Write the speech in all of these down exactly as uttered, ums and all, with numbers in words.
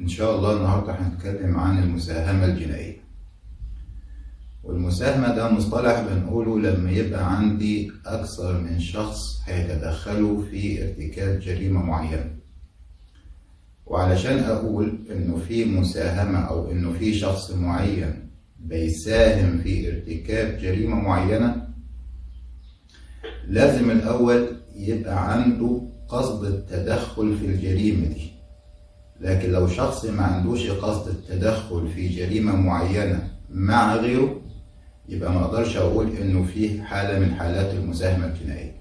إن شاء الله النهاردة هنتكلم عن المساهمة الجنائية. والمساهمة ده مصطلح بنقوله لما يبقى عندي أكثر من شخص هيتدخلوا في ارتكاب جريمة معينة. وعلشان أقول إنه في مساهمة أو إنه في شخص معين بيساهم في ارتكاب جريمة معينة، لازم الأول يبقى عنده قصد التدخل في الجريمة دي. لكن لو شخص ما عندوش قصد التدخل في جريمة معينة مع غيره، يبقى ما اقدرش اقول انه في حالة من حالات المساهمة الجنائية.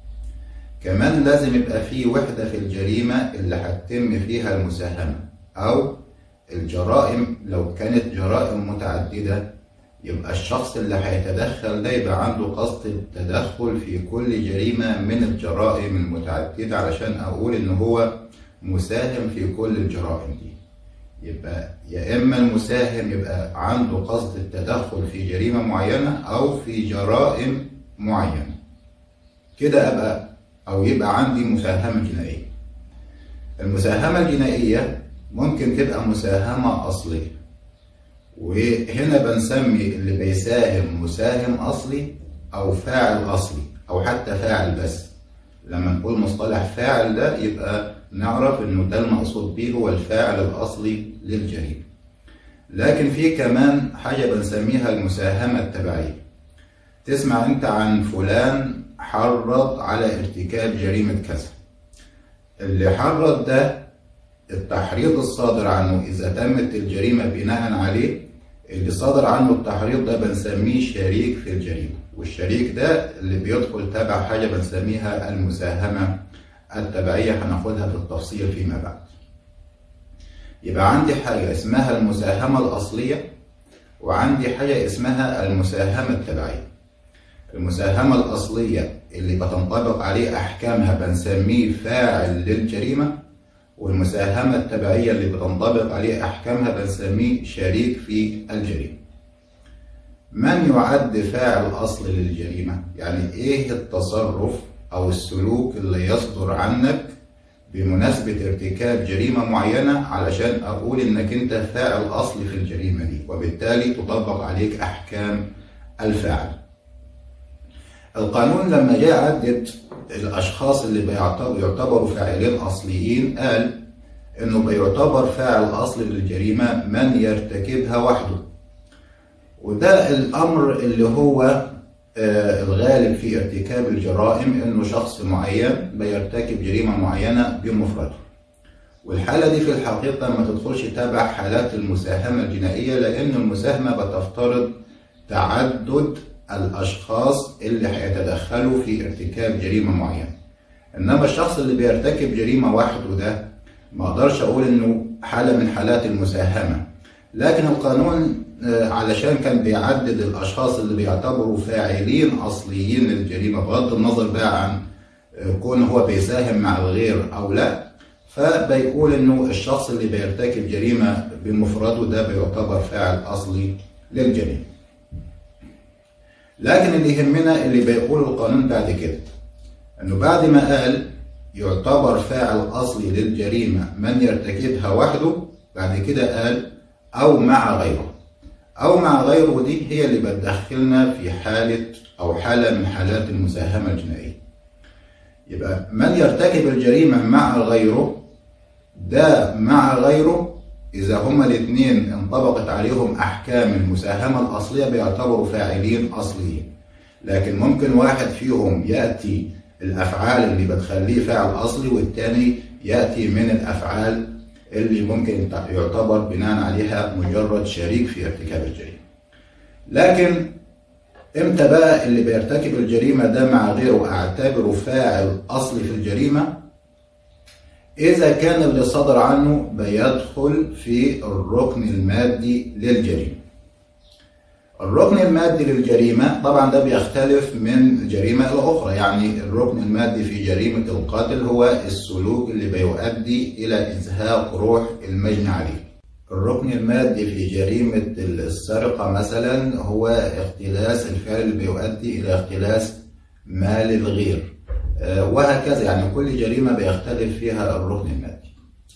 كمان لازم يبقى في وحدة في الجريمة اللي هتتم فيها المساهمة، او الجرائم لو كانت جرائم متعددة يبقى الشخص اللي هيتدخل ده يبقى عنده قصد التدخل في كل جريمة من الجرائم المتعددة علشان اقول ان هو مساهم في كل الجرائم دي. يبقى يا إما المساهم يبقى عنده قصد التدخل في جريمة معينة أو في جرائم معينة، كده أبقى أو يبقى عندي مساهمة جنائية. المساهمة الجنائية ممكن تبقى مساهمة أصلية، وهنا بنسمي اللي بيساهم مساهم أصلي أو فاعل أصلي أو حتى فاعل بس. لما نقول مصطلح فاعل ده يبقى نعرف انه ده المقصود به هو الفاعل الاصلي للجريمه. لكن في كمان حاجه بنسميها المساهمه التبعيه. تسمع انت عن فلان حرض على ارتكاب جريمه كذا. اللي حرض ده التحريض الصادر عنه اذا تمت الجريمه بناء عليه، اللي صادر عنه التحريض ده بنسميه شريك في الجريمه، والشريك ده اللي بيدخل تبع حاجه بنسميها المساهمه التبعية، هناخدها بالتفصيل فيما بعد. يبقى عندي حاجة اسمها المساهمة الأصلية، وعندي حاجة اسمها المساهمة التبعية. المساهمة الأصلية اللي بتنطبق عليه أحكامها بنسميه فاعل للجريمة، والمساهمة التبعية اللي بتنطبق عليه أحكامها بنسميه شريك في الجريمة. من يعد فاعل أصلي للجريمة؟ يعني إيه التصرف أو السلوك اللي يصدر عنك بمناسبة ارتكاب جريمة معينة علشان أقول إنك أنت فاعل أصلي في الجريمة دي، وبالتالي تطبق عليك أحكام الفاعل. القانون لما جاء عدد الأشخاص اللي بيعتبروا فاعلين أصليين قال إنه بيعتبر فاعل أصلي للجريمة من يرتكبها وحده. وده الأمر اللي هو آه الغالب في ارتكاب الجرائم، انه شخص معين بيرتكب جريمه معينه بمفرده. والحاله دي في الحقيقه ما تدخلش تبع حالات المساهمه الجنائيه، لان المساهمه بتفترض تعدد الاشخاص اللي هيتدخلوا في ارتكاب جريمه معينه. انما الشخص اللي بيرتكب جريمه وحده ده ما اقدرش اقول انه حاله من حالات المساهمه. لكن القانون علشان كان بيعدد الاشخاص اللي بيعتبروا فاعلين اصليين للجريمه بغض النظر بقى عن كون هو بيساهم مع الغير او لا، فبيقول انه الشخص اللي بيرتكب جريمه بمفرده ده بيعتبر فاعل اصلي للجريمه. لكن اللي يهمنا اللي بيقوله القانون بعد كده، انه بعد ما قال يعتبر فاعل اصلي للجريمه من يرتكبها وحده، بعد كده قال او مع غيره. أو مع غيره دي هي اللي بتدخلنا في حالة أو حالة من حالات المساهمة الجنائية. يبقى من يرتكب الجريمة مع غيره، ده مع غيره إذا هما الاثنين انطبقت عليهم أحكام المساهمة الأصلية بيعتبروا فاعلين أصليين. لكن ممكن واحد فيهم يأتي الأفعال اللي بتخليه فاعل أصلي، والتاني يأتي من الأفعال اللي ممكن يعتبر بناء عليها مجرد شريك في ارتكاب الجريمة. لكن امتى بقى اللي بيرتكب الجريمة ده مع غيره اعتبره فاعل اصلي في الجريمة؟ اذا كان اللي صدر عنه بيدخل في الركن المادي للجريمة. الركن المادي للجريمة طبعا ده بيختلف من جريمة إلى أخرى. يعني الركن المادي في جريمة القتل هو السلوك اللي بيؤدي إلى إزهاق روح المجني عليه. الركن المادي في جريمة السرقة مثلا هو اختلاس الفعل اللي بيؤدي إلى اختلاس مال الغير، وهكذا. يعني كل جريمة بيختلف فيها الركن المادي.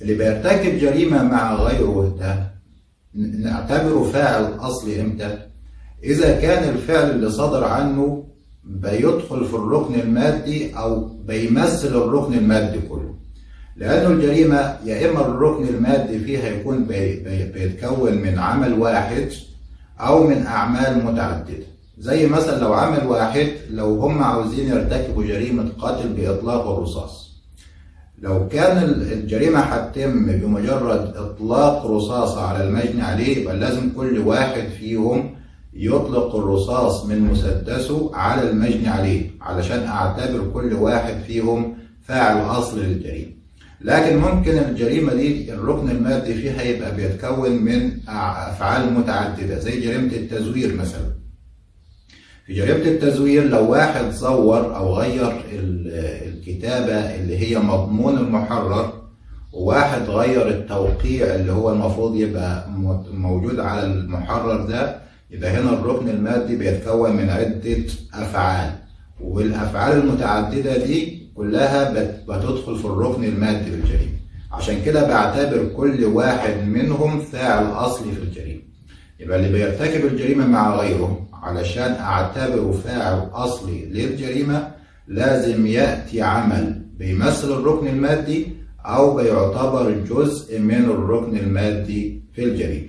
اللي بيرتكب جريمة مع غيره ده نعتبره فاعل أصلي إمتى؟ إذا كان الفعل اللي صدر عنه بيدخل في الركن المادي أو بيمثل الركن المادي كله. لأنه الجريمة يا إما الركن المادي فيها يكون بي بي بيتكون من عمل واحد أو من أعمال متعددة. زي مثلا لو عمل واحد، لو هم عاوزين يرتكبوا جريمة قتل بإطلاق الرصاص، لو كان الجريمة هتتم بمجرد إطلاق رصاصة على المجني عليه، يبقى لازم كل واحد فيهم يطلق الرصاص من مسدسه على المجني عليه علشان أعتبر كل واحد فيهم فاعل أصل للجريمة. لكن ممكن الجريمة دي الركن المادي فيها يبقى بيتكون من أفعال متعددة، زي جريمة التزوير مثلا. في جريمة التزوير لو واحد زور أو غير الكتابة اللي هي مضمون المحرر، وواحد غير التوقيع اللي هو المفروض يبقى موجود على المحرر ده، يبقى هنا الركن المادي بيتكون من عدة أفعال، والأفعال المتعددة دي كلها بتدخل في الركن المادي للجريمة. عشان كده بعتبر كل واحد منهم فاعل أصلي في الجريمة. يبقى اللي بيرتكب الجريمة مع غيره علشان أعتبره فاعل أصلي للجريمة لازم يأتي عمل بيمثل الركن المادي أو بيعتبر جزء من الركن المادي في الجريمة.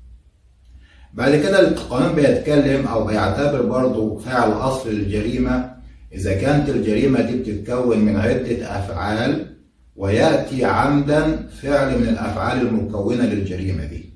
بعد كده القانون بيتكلم أو بيعتبر برضو فاعل أصل للجريمة إذا كانت الجريمة دي بتتكون من عدة أفعال ويأتي عمدا فعل من الأفعال المكونة للجريمة دي.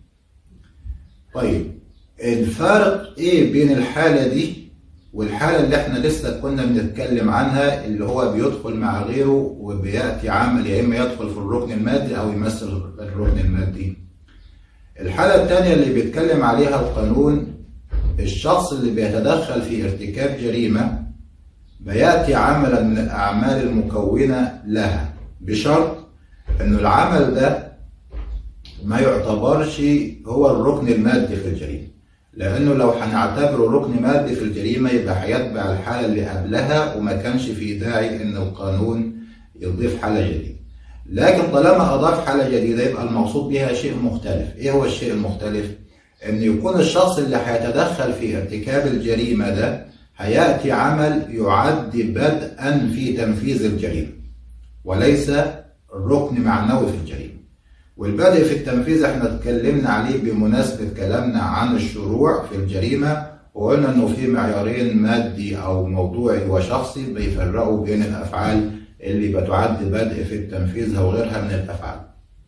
طيب الفارق إيه بين الحالة دي والحالة اللي احنا لسه كنا بنتكلم عنها، اللي هو بيدخل مع غيره وبيأتي عمل يا إما يدخل في الركن المادي أو يمثل الركن المادي؟ الحالة الثانية اللي بيتكلم عليها القانون، الشخص اللي بيتدخل في ارتكاب جريمة بيأتي عملا من الأعمال المكونة لها، بشرط إنه العمل ده ما يعتبرش هو الركن المادي في الجريمة. لأنه لو هنعتبره ركن مادي في الجريمة يبقى هيتبع الحالة اللي قبلها وما كانش في داعي إن القانون يضيف حالة جديدة. لكن طالما أضاف حالة جديدة يبقى المقصود بها شيء مختلف. إيه هو الشيء المختلف؟ إن يكون الشخص اللي هيتدخل في ارتكاب الجريمة ده هيأتي عمل يعد بدءا في تنفيذ الجريمة وليس ركن معنوي في الجريمة. والبدء في التنفيذ احنا اتكلمنا عليه بمناسبة كلامنا عن الشروع في الجريمة، وقلنا انه في معيارين مادي او موضوعي وشخصي بيفرقوا بين الافعال اللي بتعد بدء في التنفيذ وغيرها من الافعال.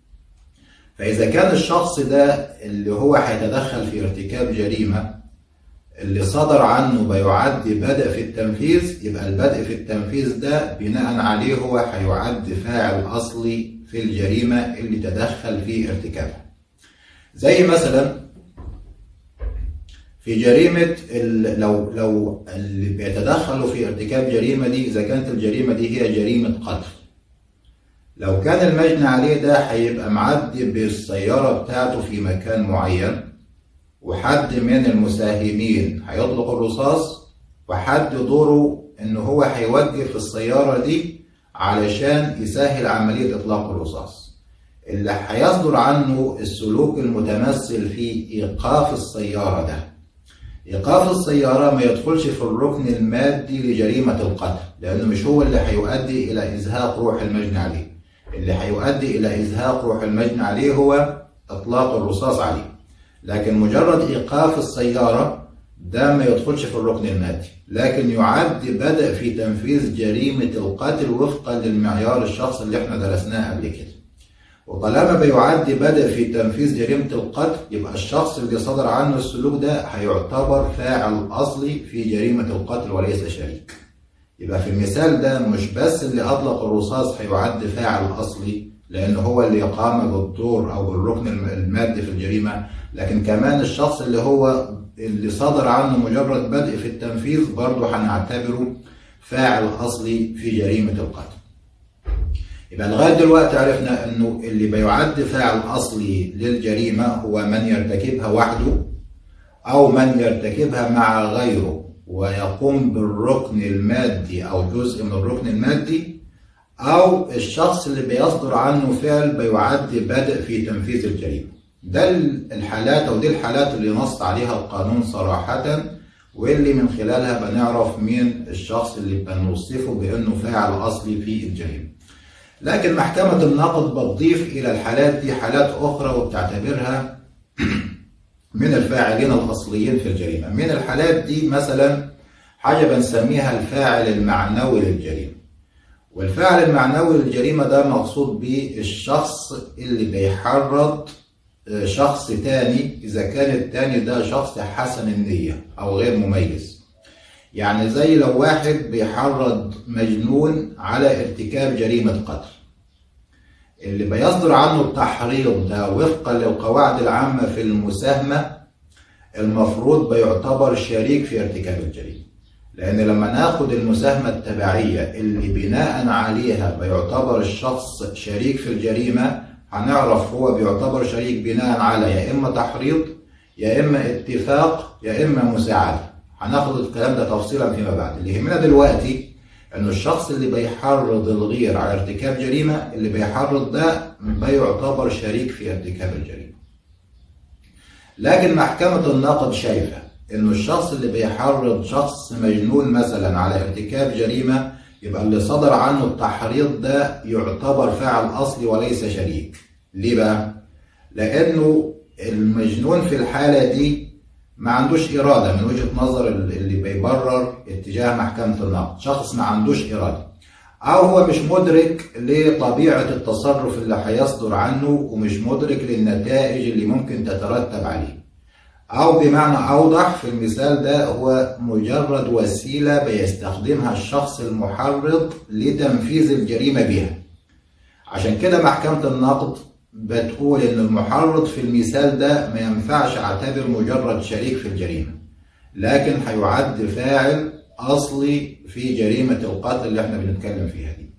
فاذا كان الشخص ده اللي هو هيتدخل في ارتكاب جريمة اللي صدر عنه بيعد بدء في التنفيذ، يبقى البدء في التنفيذ ده بناء عليه هو هيعد فاعل اصلي في الجريمة اللي تدخل في ارتكابها. زي مثلا في جريمة لو لو اللي بيتدخلوا في ارتكاب جريمة دي إذا كانت الجريمة دي هي جريمة قتل، لو كان المجني عليه ده هيبقى معدي بالسيارة بتاعته في مكان معين، وحد من المساهمين هيطلق الرصاص، وحد دوره إن هو هيوقف السيارة دي علشان يسهل عملية إطلاق الرصاص. اللي هيصدر عنه السلوك المتمثل في إيقاف السيارة ده. إيقاف السيارة ما يدخلش في الركن المادي لجريمة القتل، لأنه مش هو اللي هيؤدي إلى إزهاق روح المجني عليه. اللي هيؤدي إلى إزهاق روح المجني عليه هو إطلاق الرصاص عليه. لكن مجرد إيقاف السيارة ده ما يدخلش في الركن المادي، لكن يعد بدء في تنفيذ جريمة القتل وفقا للمعيار الشخص اللي احنا درسناه قبل كده. وطالما بيعد بدء في تنفيذ جريمة القتل يبقى الشخص اللي صدر عنه السلوك ده هيعتبر فاعل أصلي في جريمة القتل وليس شريك. يبقى في المثال ده مش بس اللي أطلق الرصاص هيعد فاعل أصلي لأنه هو اللي قام بالدور أو بالركن المادي في الجريمة، لكن كمان الشخص اللي هو اللي صدر عنه مجرد بدء في التنفيذ برضه هنعتبره فاعل أصلي في جريمة القتل. يبقى لغاية دلوقتي عرفنا أنه اللي بيعد فاعل أصلي للجريمة هو من يرتكبها وحده أو من يرتكبها مع غيره ويقوم بالركن المادي أو جزء من الركن المادي، أو الشخص اللي بيصدر عنه فعل بيعد بدء في تنفيذ الجريمة. ده الحالات أو دي الحالات اللي نص عليها القانون صراحة، واللي من خلالها بنعرف مين الشخص اللي بنوصفه بأنه فاعل أصلي في الجريمة. لكن محكمة النقد بتضيف إلى الحالات دي حالات أخرى وبتعتبرها من الفاعلين الأصليين في الجريمة. من الحالات دي مثلا حاجة بنسميها الفاعل المعنوي للجريمة. والفاعل المعنوي للجريمة ده مقصود به الشخص اللي بيحرض شخص تاني إذا كان التاني ده شخص حسن النية أو غير مميز. يعني زي لو واحد بيحرض مجنون على ارتكاب جريمة قتل، اللي بيصدر عنه التحريض ده وفقا للقواعد العامة في المساهمة المفروض بيعتبر شريك في ارتكاب الجريمة. لأن لما ناخد المساهمة التبعية اللي بناء عليها بيعتبر الشخص شريك في الجريمة، هنعرف هو بيعتبر شريك بناء على يا إما تحريض يا إما اتفاق يا إما مساعدة. هناخد الكلام ده تفصيلا فيما بعد. اللي يهمنا دلوقتي إنه الشخص اللي بيحرض الغير على ارتكاب جريمة، اللي بيحرض ده بيعتبر شريك في ارتكاب الجريمة. لكن محكمة النقد شايفة إنه الشخص اللي بيحرض شخص مجنون مثلا على ارتكاب جريمة، يبقى اللي صدر عنه التحريض ده يعتبر فاعل أصلي وليس شريك. ليه بقى؟ لأنه المجنون في الحالة دي ما عندوش إرادة من وجهة نظر اللي بيبرر اتجاه محكمة النقد. شخص ما عندوش إرادة، أو هو مش مدرك لطبيعة التصرف اللي هيصدر عنه ومش مدرك للنتائج اللي ممكن تترتب عليه. أو بمعنى أوضح في المثال ده، هو مجرد وسيلة بيستخدمها الشخص المحرض لتنفيذ الجريمة بها. عشان كده محكمة النقد بتقول إن المحرض في المثال ده ما ينفعش اعتبر مجرد شريك في الجريمة، لكن هيعد فاعل أصلي في جريمة القتل اللي احنا بنتكلم فيها دي.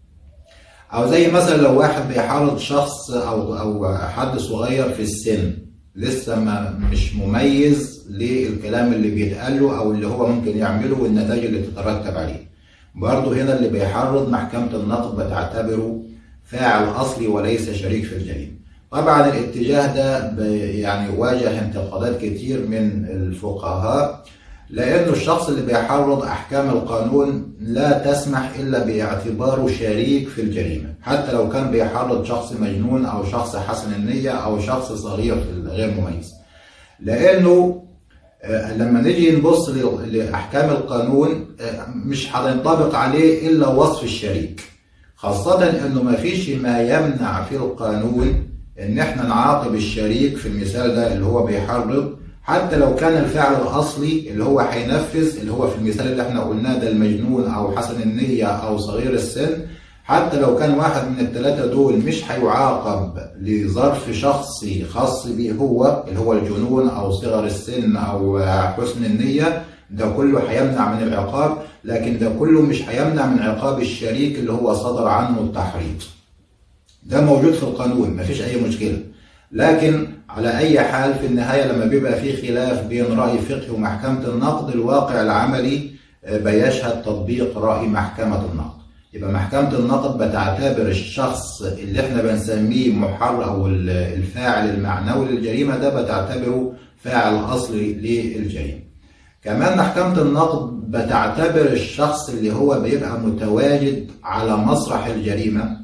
أو زي مثلا لو واحد بيحرض شخص أو أو حد صغير في السن لسه ما مش مميز للكلام اللي بيتقال له أو اللي هو ممكن يعمله والنتائج اللي تترتب عليه، برضه هنا اللي بيحرض محكمة النقد بتعتبره فاعل أصلي وليس شريك في الجريمة. طبعا الاتجاه ده يعني واجه انتقادات كتير من الفقهاء، لأنه الشخص اللي بيحرض أحكام القانون لا تسمح إلا باعتباره شريك في الجريمة، حتى لو كان بيحرض شخص مجنون أو شخص حسن النية أو شخص صغير غير مميز. لأنه لما نيجي نبص لأحكام القانون مش هينطبق عليه إلا وصف الشريك، خاصة إنه ما فيش ما يمنع في القانون إن إحنا نعاقب الشريك في المثال ده اللي هو بيحرض، حتى لو كان الفعل الأصلي اللي هو هينفذ اللي هو في المثال اللي إحنا قلناه ده المجنون أو حسن النية أو صغير السن، حتى لو كان واحد من الثلاثة دول مش هيعاقب لظرف شخصي خاص به هو اللي هو الجنون أو صغر السن أو حسن النية، ده كله هيمنع من العقاب، لكن ده كله مش هيمنع من عقاب الشريك اللي هو صدر عنه التحريض. ده موجود في القانون مفيش أي مشكلة. لكن على أي حال في النهاية لما بيبقى في خلاف بين رأي فقهي ومحكمة النقد، الواقع العملي بيشهد تطبيق رأي محكمة النقد. يبقى محكمة النقد بتعتبر الشخص اللي احنا بنسميه محرر أو الفاعل المعنوي للجريمة ده بتعتبره فاعل أصلي للجريمة. كمان محكمة النقد بتعتبر الشخص اللي هو بيبقى متواجد على مسرح الجريمة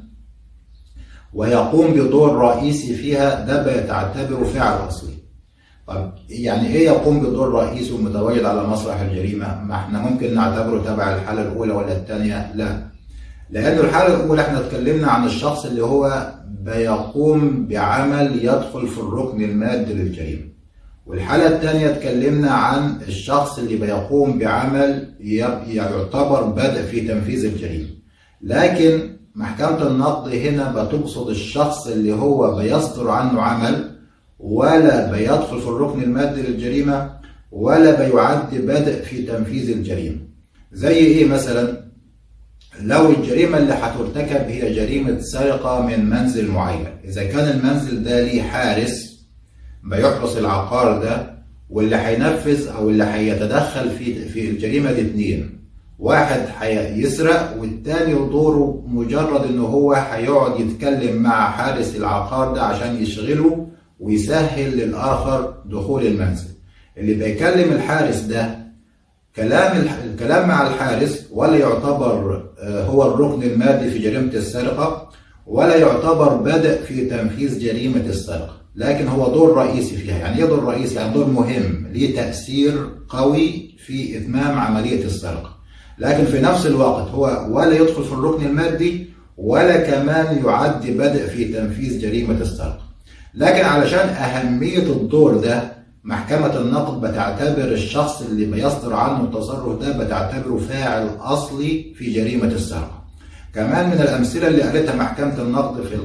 ويقوم بدور رئيسي فيها، ده بتعتبره فاعل أصلي. طب يعني إيه يقوم بدور رئيسي ومتواجد على مسرح الجريمة؟ ما احنا ممكن نعتبره تبع الحالة الأولى ولا الثانية؟ لا، لأن الحالة الأولى احنا اتكلمنا عن الشخص اللي هو بيقوم بعمل يدخل في الركن المادي للجريمة، والحالة الثانية اتكلمنا عن الشخص اللي بيقوم بعمل يعتبر بدء في تنفيذ الجريمة. لكن محكمة النقد هنا بتقصد الشخص اللي هو بيصدر عنه عمل ولا بيدخل في الركن المادي للجريمة ولا بيعد بدء في تنفيذ الجريمة. زي ايه مثلا؟ لو الجريمة اللي هترتكب هي جريمة سرقة من منزل معين، إذا كان المنزل ده ليه حارس بيحرس العقار ده، واللي هينفذ أو اللي هيتدخل في في الجريمة دي اتنين، واحد هيسرق والتاني دوره مجرد ان هو هيقعد يتكلم مع حارس العقار ده عشان يشغله ويسهل للاخر دخول المنزل. اللي بيكلم الحارس ده كلام الكلام مع الحارس ولا يعتبر هو الركن المادي في جريمة السرقة، ولا يعتبر بدء في تنفيذ جريمة السرقة، لكن هو دور رئيسي فيها. يعني ايه دور رئيسي؟ يعني دور مهم ليه تأثير قوي في إتمام عملية السرقة، لكن في نفس الوقت هو ولا يدخل في الركن المادي ولا كمان يعد بدء في تنفيذ جريمة السرقة. لكن علشان أهمية الدور ده، محكمة النقد بتعتبر الشخص اللي بيصدر عنه التصرف ده بتعتبره فاعل أصلي في جريمة السرقة. كمان من الأمثلة اللي قالتها محكمة النقد في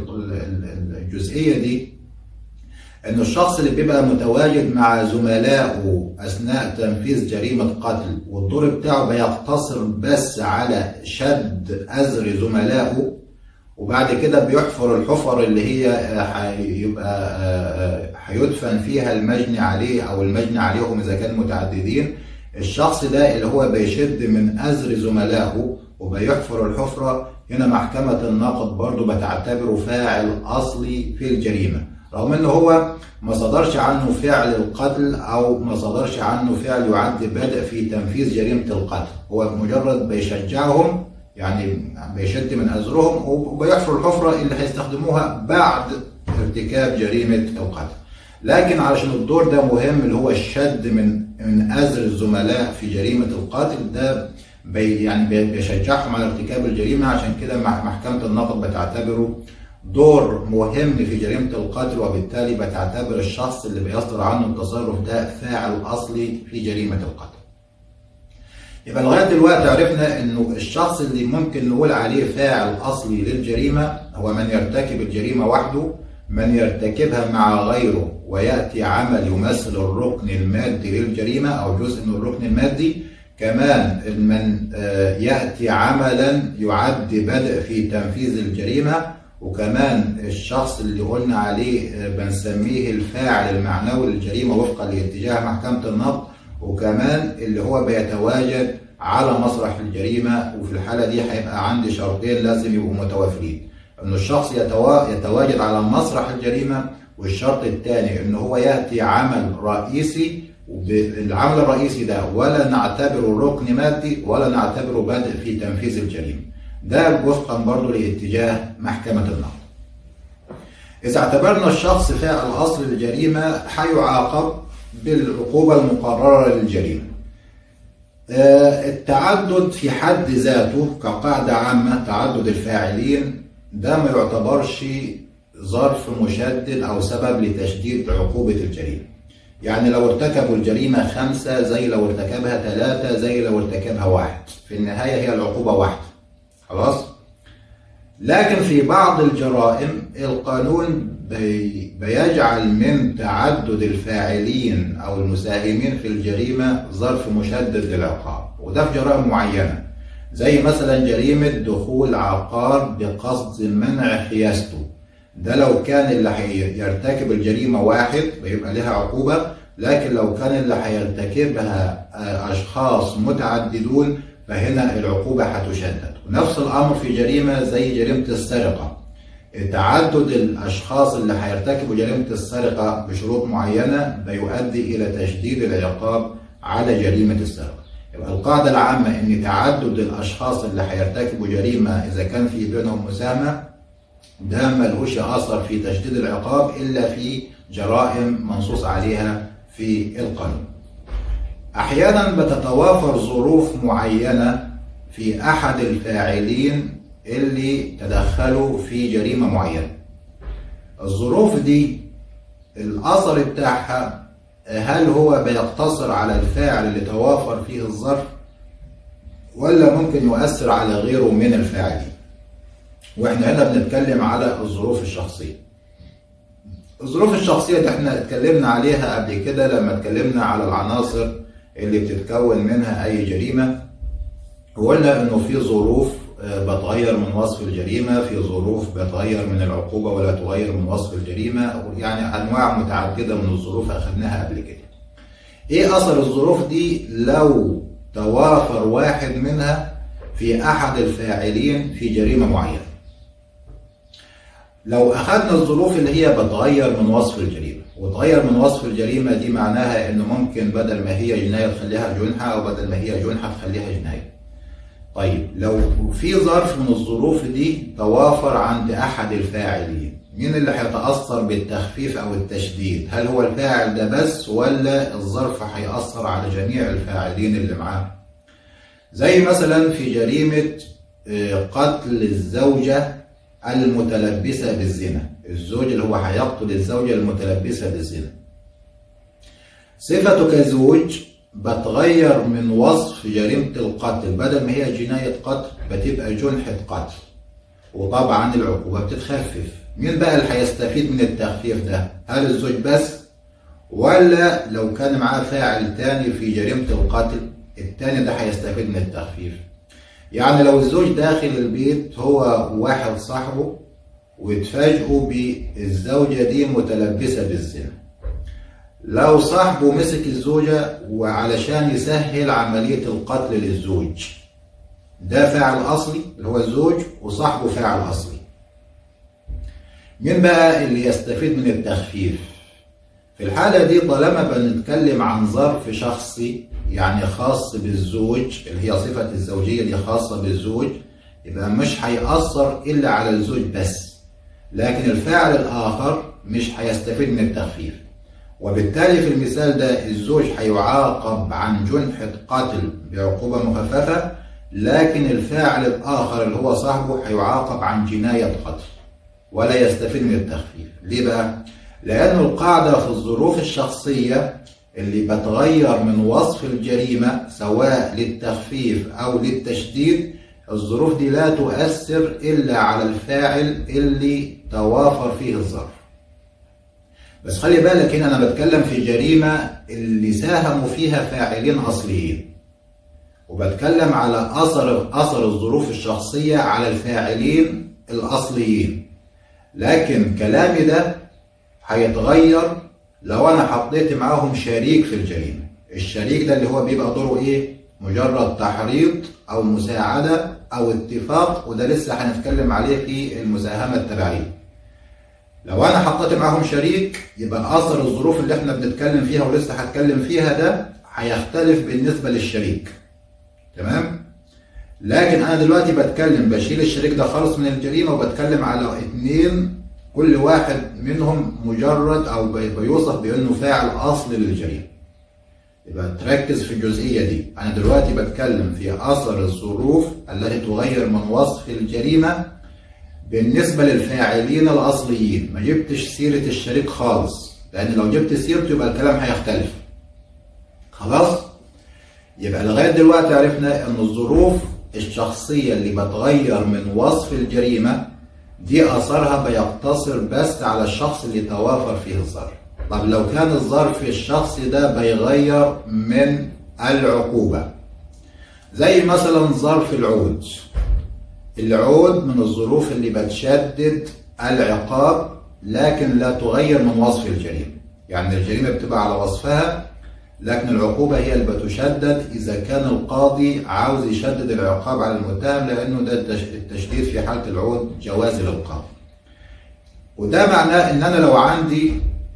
الجزئية دي إن الشخص اللي بيبقى متواجد مع زملائه أثناء تنفيذ جريمة قتل والدور بتاعه بيقتصر بس على شد أزر زملائه، وبعد كده بيحفر الحفر اللي هي هيبقى هيدفن فيها المجني عليه او المجني عليهم اذا كانوا متعددين. الشخص ده اللي هو بيشد من ازر زملائه وبيحفر الحفره، هنا محكمه النقد برضه بتعتبره فاعل اصلي في الجريمه، رغم ان هو ما صدرش عنه فعل القتل او ما صدرش عنه فعل يعد بدء في تنفيذ جريمه القتل، هو مجرد بيشجعهم، يعني بيشد من أزرهم وبيحفر الحفرة اللي هيستخدموها بعد ارتكاب جريمة القتل. لكن علشان الدور ده مهم اللي هو الشد من من أزر الزملاء في جريمة القتل ده بي يعني بيشجعهم على ارتكاب الجريمة، عشان كده محكمة النقد بتعتبره دور مهم في جريمة القتل، وبالتالي بتعتبر الشخص اللي بيصدر عنه التصرف ده فاعل أصلي في جريمة القتل. يبقى لغايه دلوقتي عرفنا انه الشخص اللي ممكن نقول عليه فاعل اصلي للجريمه هو من يرتكب الجريمه وحده، من يرتكبها مع غيره وياتي عمل يمثل الركن المادي للجريمه او جزء من الركن المادي، كمان من ياتي عملا يعد بدء في تنفيذ الجريمه، وكمان الشخص اللي قلنا عليه بنسميه الفاعل المعنوي للجريمه وفقا لاتجاه محكمه النقد، وكمان اللي هو بيتواجد على مسرح الجريمة. وفي الحالة دي هيبقى عندي شرطين لازم يبقوا متوافرين، إن الشخص يتواجد على مسرح الجريمة، والشرط الثاني إن هو يأتي عمل رئيسي، والعمل الرئيسي ده ولا نعتبره ركن مادي ولا نعتبره بدء في تنفيذ الجريمة. ده وفقا برضه لاتجاه محكمة النقد. إذا اعتبرنا الشخص فاعل أصل للجريمة هيعاقب بالعقوبة المقررة للجريمة. التعدد في حد ذاته كقاعدة عامة، تعدد الفاعلين ده ما يعتبرش ظرف مشدد أو سبب لتشديد عقوبة الجريمة. يعني لو ارتكبوا الجريمة خمسة زي لو ارتكبها ثلاثة زي لو ارتكبها واحد، في النهاية هي العقوبة واحدة، خلاص؟ لكن في بعض الجرائم القانون بي بيجعل من تعدد الفاعلين أو المساهمين في الجريمة ظرف مشدد للعقاب، وده في جرائم معينة، زي مثلا جريمة دخول عقار بقصد منع حيازته. ده لو كان اللي هيرتكب الجريمة واحد بيبقى لها عقوبة، لكن لو كان اللي هيرتكبها أشخاص متعددون فهنا العقوبة هتشدد. ونفس الأمر في جريمة زي جريمة السرقة، تعدد الأشخاص اللي هيرتكبوا جريمة السرقة بشروط معينة بيؤدي إلى تشديد العقاب على جريمة السرقة. يبقى القاعدة العامة إن تعدد الأشخاص اللي هيرتكبوا جريمة إذا كان في بينهم مساهمة ده ملهوش أثر في تشديد العقاب إلا في جرائم منصوص عليها في القانون. أحيانا بتتوافر ظروف معينة في أحد الفاعلين اللي تدخلوا في جريمة معينة. الظروف دي الأثر بتاعها هل هو بيقتصر على الفاعل اللي توافر فيه الظرف ولا ممكن يؤثر على غيره من الفاعلين؟ واحنا هنا بنتكلم على الظروف الشخصية. الظروف الشخصية دي احنا اتكلمنا عليها قبل كده لما اتكلمنا على العناصر اللي بتتكون منها أي جريمة، وقلنا إنه في ظروف بتغير من وصف الجريمة، في ظروف بتغير من العقوبة ولا تغير من وصف الجريمة، يعني أنواع متعددة من الظروف أخذناها قبل كده. إيه أثر الظروف دي؟ لو توافر واحد منها في أحد الفاعلين في جريمة معينة. لو أخذنا الظروف اللي هي بتغير من وصف الجريمة، وتغير من وصف الجريمة دي معناها إنه ممكن بدل ما هي جناية تخليها جنحة، أو بدل ما هي جنحة تخليها جناية. طيب لو في ظرف من الظروف دي توافر عند أحد الفاعلين، مين اللي هيتأثر بالتخفيف أو التشديد؟ هل هو الفاعل ده بس، ولا الظرف هيأثر على جميع الفاعلين اللي معاه؟ زي مثلا في جريمة قتل الزوجة المتلبسة بالزنا، الزوج اللي هو هيقتل الزوجة المتلبسة بالزنا. صفته كزوج بتغير من وصف جريمة القتل، بدل ما هي جناية قتل بتبقى جنحة قتل، وطبعا العقوبة بتتخفف. مين بقى اللي هيستفيد من التخفيف ده؟ هل الزوج بس، ولا لو كان معاه فاعل تاني في جريمة القتل التاني ده هيستفيد من التخفيف؟ يعني لو الزوج داخل البيت هو واحد صاحبه واتفاجئوا بالزوجة دي متلبسة بالزنا، لو صاحبه مسك الزوجة وعلشان يسهل عملية القتل للزوج، ده فاعل أصلي اللي هو الزوج، وصاحبه فاعل أصلي. مين بقى اللي يستفيد من التخفيف؟ في الحالة دي طالما بنتكلم عن ظرف شخصي يعني خاص بالزوج، اللي هي صفة الزوجية اللي خاصة بالزوج، يبقى مش هيأثر إلا على الزوج بس، لكن الفاعل الآخر مش هيستفيد من التخفيف. وبالتالي في المثال ده الزوج هيعاقب عن جنحة قتل بعقوبة مخففة، لكن الفاعل الآخر اللي هو صاحبه هيعاقب عن جناية قتل ولا يستفيد من التخفيف. ليه بقى؟ لأن القاعدة في الظروف الشخصية اللي بتغير من وصف الجريمة سواء للتخفيف أو للتشديد، الظروف دي لا تؤثر إلا على الفاعل اللي توافر فيه الظرف. بس خلي بالك هنا أنا بتكلم في جريمة اللي ساهموا فيها فاعلين أصليين، وبتكلم على أثر أثر الظروف الشخصية على الفاعلين الأصليين. لكن كلامي ده هيتغير لو أنا حطيت معاهم شريك في الجريمة. الشريك ده اللي هو بيبقى دوره إيه؟ مجرد تحريض أو مساعدة أو اتفاق، وده لسه هنتكلم عليه في المساهمة التبعية. لو أنا حطيت معاهم شريك يبقى أثر الظروف اللي إحنا بنتكلم فيها ولسه هتكلم فيها ده هيختلف بالنسبة للشريك. تمام؟ لكن أنا دلوقتي بتكلم بشيل الشريك ده خالص من الجريمة، وبتكلم على اتنين كل واحد منهم مجرد أو بيوصف بأنه فاعل أصلي للجريمة. يبقى تركز في الجزئية دي. أنا دلوقتي بتكلم في أثر الظروف التي تغير من وصف الجريمة بالنسبة للفاعلين الأصليين، ما جبتش سيرة الشريك خالص، لأن لو جبت سيرته يبقى الكلام هيختلف. خلاص؟ يبقى لغاية دلوقتي عرفنا إن الظروف الشخصية اللي بتغير من وصف الجريمة دي أثرها بيقتصر بس على الشخص اللي توافر فيه الظرف. طب لو كان الظرف الشخصي ده بيغير من العقوبة، زي مثلا ظرف العود. العود من الظروف اللي بتشدد العقاب لكن لا تغير من وصف الجريمة، يعني الجريمة بتبقى على وصفها لكن العقوبة هي اللي بتشدد إذا كان القاضي عاوز يشدد العقاب على المتهم، لأنه ده التشديد في حالة العود جواز للقاضي. وده معناه إن أنا لو عندي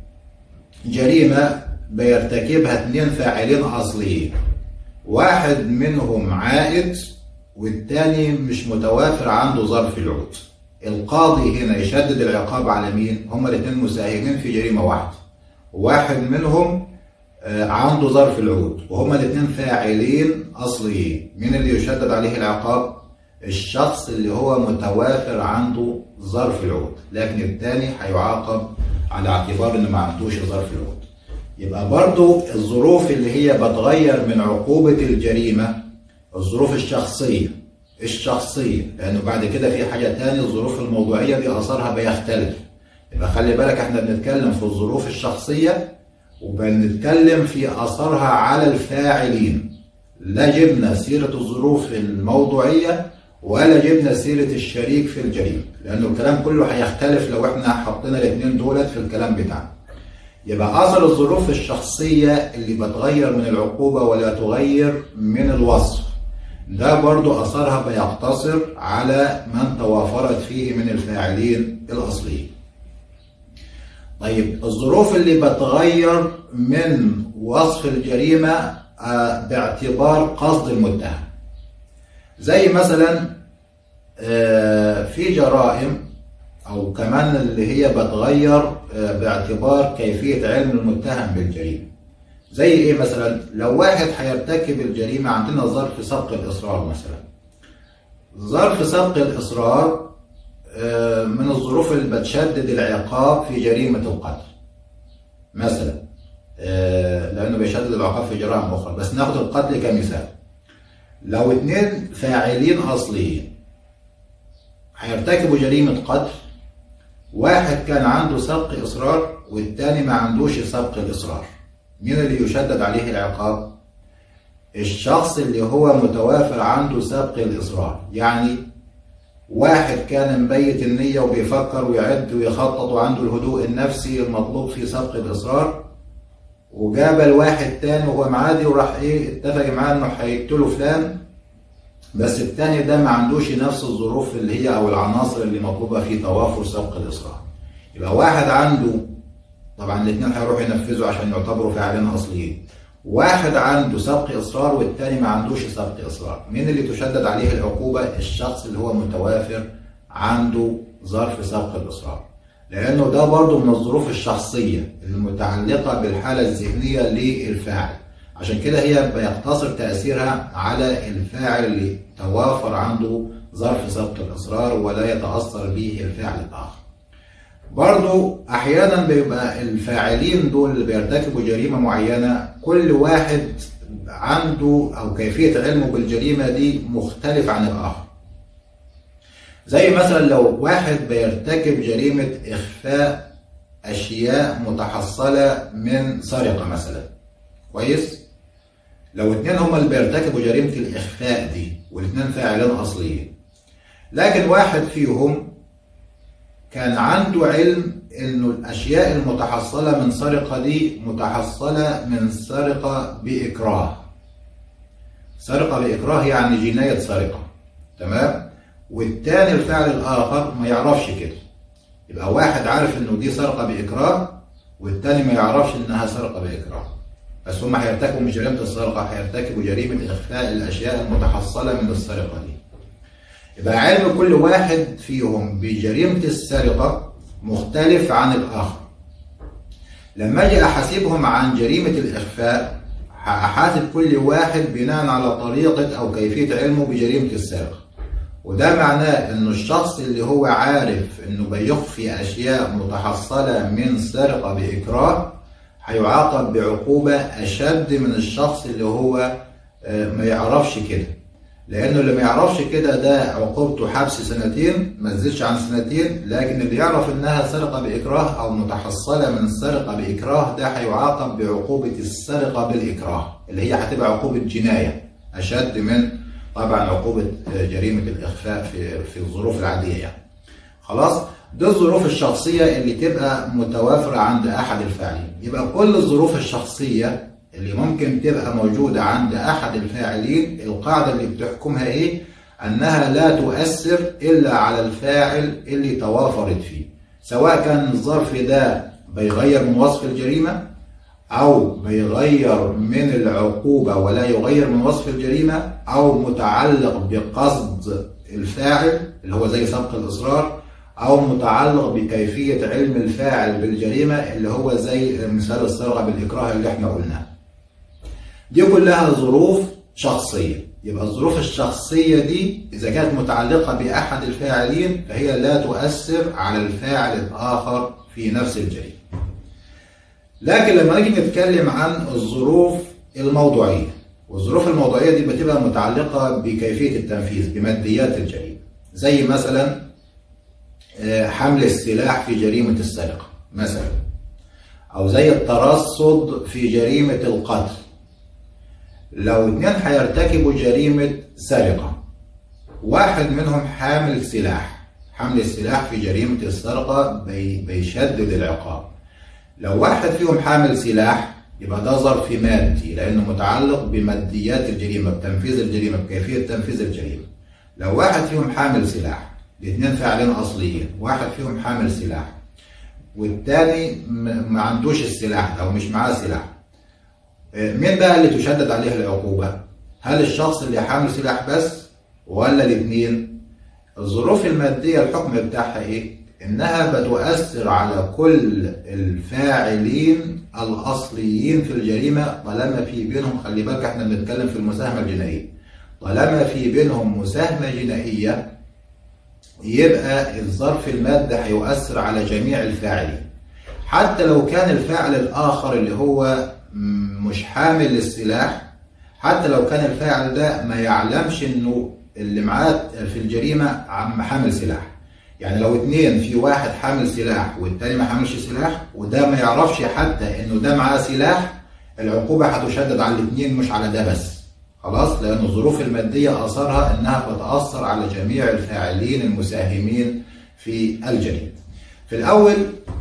جريمة بيرتكبها اثنين فاعلين أصليين، واحد منهم عائد والتاني مش متوافر عنده ظرف العود، القاضي هنا يشدد العقاب على مين؟ هما الاثنين مساهمين في جريمة واحدة، واحد منهم عنده ظرف العود وهما الاثنين فاعلين أصليين. مين اللي يشدد عليه العقاب؟ الشخص اللي هو متوافر عنده ظرف العود، لكن الثاني هيعاقب على اعتبار انه ما عندوش ظرف العود. يبقى برضو الظروف اللي هي بتغير من عقوبة الجريمة الظروف الشخصية الشخصية لأنه بعد كده في حاجة تانية الظروف الموضوعية دي أثرها بيختلف. يبقى خلي بالك احنا بنتكلم في الظروف الشخصية وبنتكلم في أثرها على الفاعلين، لا جبنا سيرة الظروف الموضوعية ولا جبنا سيرة الشريك في الجريمة، لأنه الكلام كله هيختلف لو احنا حطينا الاثنين دولت في الكلام بتاعنا. يبقى أثر الظروف الشخصية اللي بتغير من العقوبة ولا تغير من الوصف، ده برضو أثرها بيقتصر على من توافرت فيه من الفاعلين الأصليين. طيب الظروف اللي بتغير من وصف الجريمة باعتبار قصد المتهم، زي مثلا في جرائم أو كمان اللي هي بتغير باعتبار كيفية علم المتهم بالجريمة. زي إيه مثلا؟ لو واحد هيرتكب الجريمة، عندنا ظرف سبق الإصرار مثلا. ظرف سبق الإصرار من الظروف اللي بتشدد العقاب في جريمة القتل مثلا، لأنه بيشدد العقاب في جرائم أخرى، بس ناخد القتل كمثال. لو اتنين فاعلين أصليين هيرتكبوا جريمة قتل، واحد كان عنده سبق إصرار والتاني ما عندوش سبق الإصرار، مين اللي يشدد عليه العقاب؟ الشخص اللي هو متوافر عنده سبق الإصرار. يعني واحد كان مبيت النية وبيفكر ويعد ويخطط وعنده الهدوء النفسي المطلوب في سبق الإصرار، وجابل واحد تاني وهو معادي وراح ايه اتفق معاه انه هيقتله فلان، بس التاني ده ما عندوش نفس الظروف اللي هي او العناصر اللي مطلوبة في توافر سبق الإصرار. يبقى واحد عنده، طبعا الاثنين هيروحوا ينفذوا عشان يعتبروا فاعلين اصليين، واحد عنده سبق اصرار والتاني ما عندوش سبق اصرار، مين اللي تشدد عليه العقوبة؟ الشخص اللي هو متوافر عنده ظرف سبق الاصرار، لانه ده برضه من الظروف الشخصية المتعلقة بالحالة الذهنية للفاعل. عشان كده هي بيقتصر تأثيرها على الفاعل اللي توافر عنده ظرف سبق الاصرار ولا يتأثر به الفاعل الآخر. برضو احيانا بيبقى الفاعلين دول اللي بيرتكبوا جريمة معينة كل واحد عنده او كيفية علمه بالجريمة دي مختلف عن الاخر. زي مثلا لو واحد بيرتكب جريمة اخفاء اشياء متحصلة من سرقة مثلا، كويس؟ لو اتنين هما اللي بيرتكبوا جريمة الاخفاء دي والاتنين فاعلين اصليين، لكن واحد فيهم كان عنده علم انه الاشياء المتحصلة من سرقة دي متحصلة من سرقة باكراه. سرقة باكراه يعني جناية سرقة، تمام؟ والتاني الفاعل الاخر ما يعرفش كده. يبقى واحد عارف انه دي سرقة باكراه والتاني ما يعرفش انها سرقة باكراه، بس هما هيرتكبوا مش جريمة السرقة، هيرتكبوا جريمة اخفاء الاشياء المتحصلة من السرقة دي. يبقى علم كل واحد فيهم بجريمة السرقة مختلف عن الآخر. لما أجي أحاسبهم عن جريمة الإخفاء هحاسب كل واحد بناء على طريقة أو كيفية علمه بجريمة السرقة، وده معناه إنه الشخص اللي هو عارف إنه بيخفي أشياء متحصلة من سرقة بإكراه هيعاقب بعقوبة أشد من الشخص اللي هو ما يعرفش كده، لأنه اللي ما يعرفش كده ده عقوبته حبس سنتين ما تزيدش عن سنتين، لكن اللي يعرف إنها سرقة بإكراه أو متحصلة من سرقة بإكراه ده هيعاقب بعقوبة السرقة بالإكراه اللي هي هتبقى عقوبة جناية أشد من طبعا عقوبة جريمة الإخفاء في في الظروف العادية يعني. خلاص؟ دي الظروف الشخصية اللي تبقى متوافرة عند أحد الفاعلين. يبقى كل الظروف الشخصية اللي ممكن تبقى موجودة عند أحد الفاعلين القاعدة اللي بتحكمها إيه؟ أنها لا تؤثر إلا على الفاعل اللي توافرت فيه، سواء كان الظرف ده بيغير من وصف الجريمة أو بيغير من العقوبة ولا يغير من وصف الجريمة، أو متعلق بقصد الفاعل اللي هو زي سبق الإصرار، أو متعلق بكيفية علم الفاعل بالجريمة اللي هو زي مثال السرقة بالإكراه اللي احنا قلناه. دي كلها ظروف شخصية. يبقى الظروف الشخصية دي إذا كانت متعلقة بأحد الفاعلين فهي لا تؤثر على الفاعل الآخر في نفس الجريمة. لكن لما نيجي نتكلم عن الظروف الموضوعية، والظروف الموضوعية دي بتبقى متعلقة بكيفية التنفيذ بماديات الجريمة، زي مثلا حمل السلاح في جريمة السرقة مثلا، أو زي الترصد في جريمة القتل. لو اتنين هيرتكبوا جريمة سرقة، واحد منهم حامل سلاح، حمل السلاح في جريمة السرقة بي بيشدد العقاب. لو واحد فيهم حامل سلاح يبقى ده ظرف مادي لأنه متعلق بماديات الجريمة، بتنفيذ الجريمة، بكيفية تنفيذ الجريمة. لو واحد فيهم حامل سلاح، الاثنين فاعلين أصليين، واحد فيهم حامل سلاح والتاني ما عندوش السلاح أو مش معاه سلاح، مين بقى اللي تشدد عليه العقوبة؟ هل الشخص اللي حامل سلاح بس ولا الاثنين؟ الظروف المادية الحكم بتاعها ايه؟ انها بتؤثر على كل الفاعلين الاصليين في الجريمة طالما في بينهم، خلي بالك احنا بنتكلم في المساهمة الجنائية، طالما في بينهم مساهمة جنائية يبقى الظرف المادي هيؤثر على جميع الفاعلين، حتى لو كان الفاعل الاخر اللي هو مش حامل للسلاح، حتى لو كان الفاعل ده ما يعلمش انه اللي معاه في الجريمة عم حامل سلاح. يعني لو اتنين في واحد حامل سلاح والتاني ما حاملش سلاح وده ما يعرفش حتى انه ده معاه سلاح، العقوبة هتشدد على الاتنين مش على ده بس، خلاص، لأن الظروف المادية أثرها انها بتأثر على جميع الفاعلين المساهمين في الجريمة. في الأول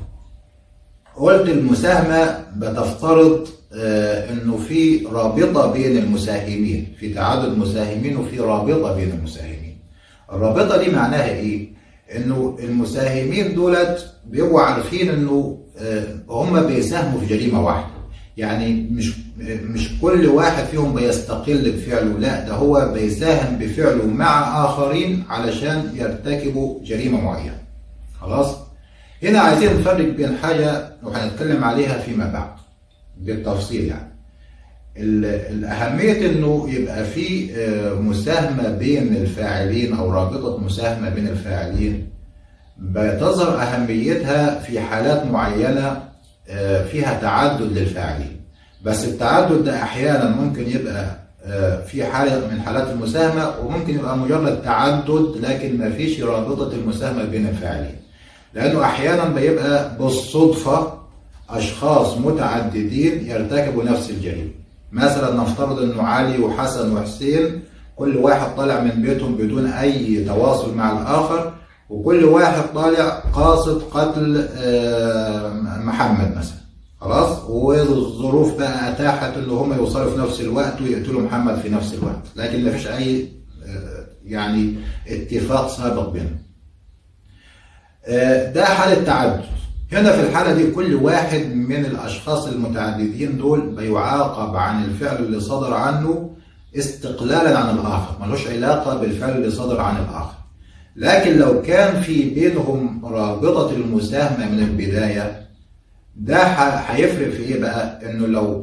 قلت المساهمة بتفترض آه انه في رابطة بين المساهمين، في تعدد مساهمين وفي رابطة بين المساهمين. الرابطة دي معناها ايه؟ انه المساهمين دولت بيبقوا عارفين انه آه هم بيساهموا في جريمة واحدة، يعني مش مش كل واحد فيهم بيستقل بفعله، لا ده هو بيساهم بفعله مع آخرين علشان يرتكبوا جريمة معينة. خلاص؟ هنا عايزين نفرق بين حاجة وهنتكلم عليها فيما بعد بالتفصيل. يعني الأهمية إنه يبقى في مساهمة بين الفاعلين أو رابطة مساهمة بين الفاعلين بتظهر أهميتها في حالات معينة فيها تعدد للفاعلين، بس التعدد ده أحيانا ممكن يبقى في حالة من حالات المساهمة، وممكن يبقى مجرد تعدد لكن ما فيش رابطة المساهمة بين الفاعلين، لأنه أحيانا بيبقى بالصدفة أشخاص متعددين يرتكبوا نفس الجريمة. مثلا نفترض أنه علي وحسن وحسين كل واحد طالع من بيتهم بدون أي تواصل مع الآخر، وكل واحد طالع قاصد قتل محمد مثلا، خلاص، والظروف بقى أتاحت أنه هم يوصلوا في نفس الوقت ويقتلوا محمد في نفس الوقت، لكن ما فيش أي يعني اتفاق سابق بينهم. ده حالة تعدد. هنا في الحالة دي كل واحد من الأشخاص المتعددين دول بيعاقب عن الفعل اللي صدر عنه استقلالا عن الآخر، ملوش علاقة بالفعل اللي صدر عن الآخر. لكن لو كان في بينهم رابطة المساهمة من البداية، ده هيفرق في إيه بقى؟ إنه لو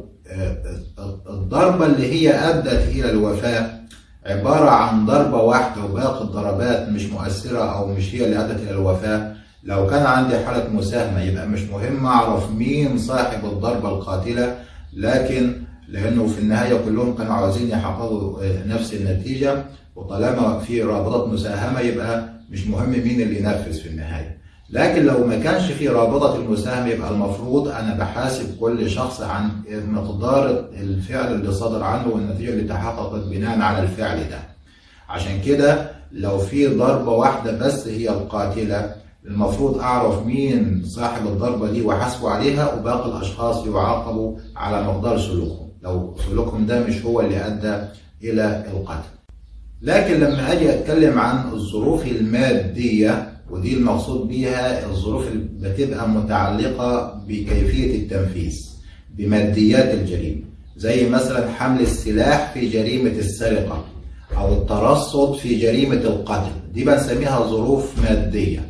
الضربة اللي هي أدت إلى الوفاة عبارة عن ضربة واحدة وباقي الضربات مش مؤثرة أو مش هي اللي أدت إلى الوفاة، لو كان عندي حالة مساهمة يبقى مش مهم أعرف مين صاحب الضربة القاتلة، لكن لأنه في النهاية كلهم كانوا عاوزين يحققوا نفس النتيجة، وطالما في رابطة مساهمة يبقى مش مهم مين اللي ينفذ في النهاية. لكن لو ما كانش في رابطة المساهمة يبقى المفروض أنا بحاسب كل شخص عن مقدار الفعل اللي صدر عنه والنتيجة اللي تحققت بناء على الفعل ده. عشان كده لو في ضربة واحدة بس هي القاتلة، المفروض أعرف مين صاحب الضربة دي وحاسبه عليها، وباقي الأشخاص يعاقبوا على مقدار سلوكهم لو سلوكهم ده مش هو اللي أدى إلى القتل. لكن لما أجي أتكلم عن الظروف المادية، ودي المقصود بيها الظروف اللي بتبقى متعلقة بكيفية التنفيذ بماديات الجريمة، زي مثلا حمل السلاح في جريمة السرقة أو الترصد في جريمة القتل، دي بنسميها ظروف مادية.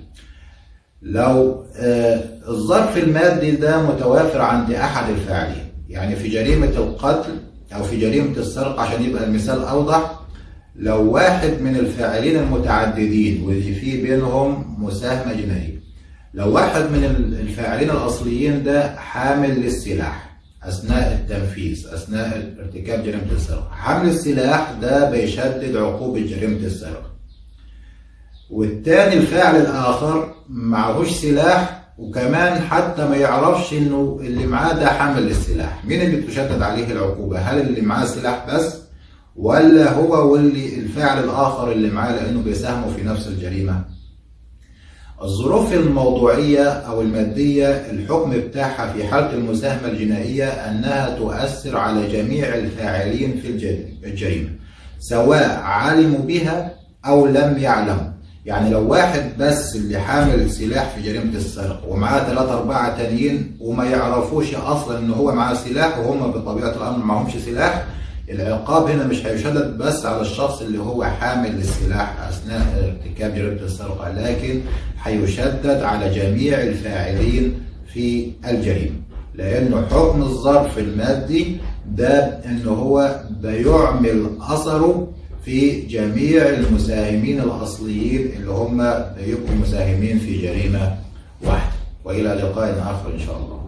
لو الظرف المادي ده متوافر عند أحد الفاعلين، يعني في جريمة القتل أو في جريمة السرقة عشان يبقى المثال أوضح، لو واحد من الفاعلين المتعددين واللي في بينهم مساهمة جنائية، لو واحد من الفاعلين الأصليين ده حامل للسلاح أثناء التنفيذ أثناء ارتكاب جريمة السرقة، حمل السلاح ده بيشدد عقوبة جريمة السرقة، والتاني الفاعل الآخر معهوش سلاح وكمان حتى ما يعرفش إنه اللي معاه ده حامل للسلاح، مين اللي بتشدد عليه العقوبة؟ هل اللي معاه سلاح بس ولا هو واللي الفاعل الآخر اللي معاه لأنه بيساهموا في نفس الجريمة؟ الظروف الموضوعية أو المادية الحكم بتاعها في حالة المساهمة الجنائية أنها تؤثر على جميع الفاعلين في الجريمة سواء علموا بها أو لم يعلموا. يعني لو واحد بس اللي حامل سلاح في جريمة السرقة ومعاه ثلاثة أربعة تانيين وما يعرفوش أصلا إن هو معاه سلاح وهم بطبيعة الأمر معهمش سلاح، العقاب هنا مش هيشدد بس على الشخص اللي هو حامل السلاح أثناء ارتكاب جريمة السرقة، لكن هيشدد على جميع الفاعلين في الجريمة، لأنه حكم الظرف المادي ده إنه هو بيعمل أثره في جميع المساهمين الأصليين اللي هم يبقوا مساهمين في جريمة واحدة. وإلى لقاء آخر إن شاء الله.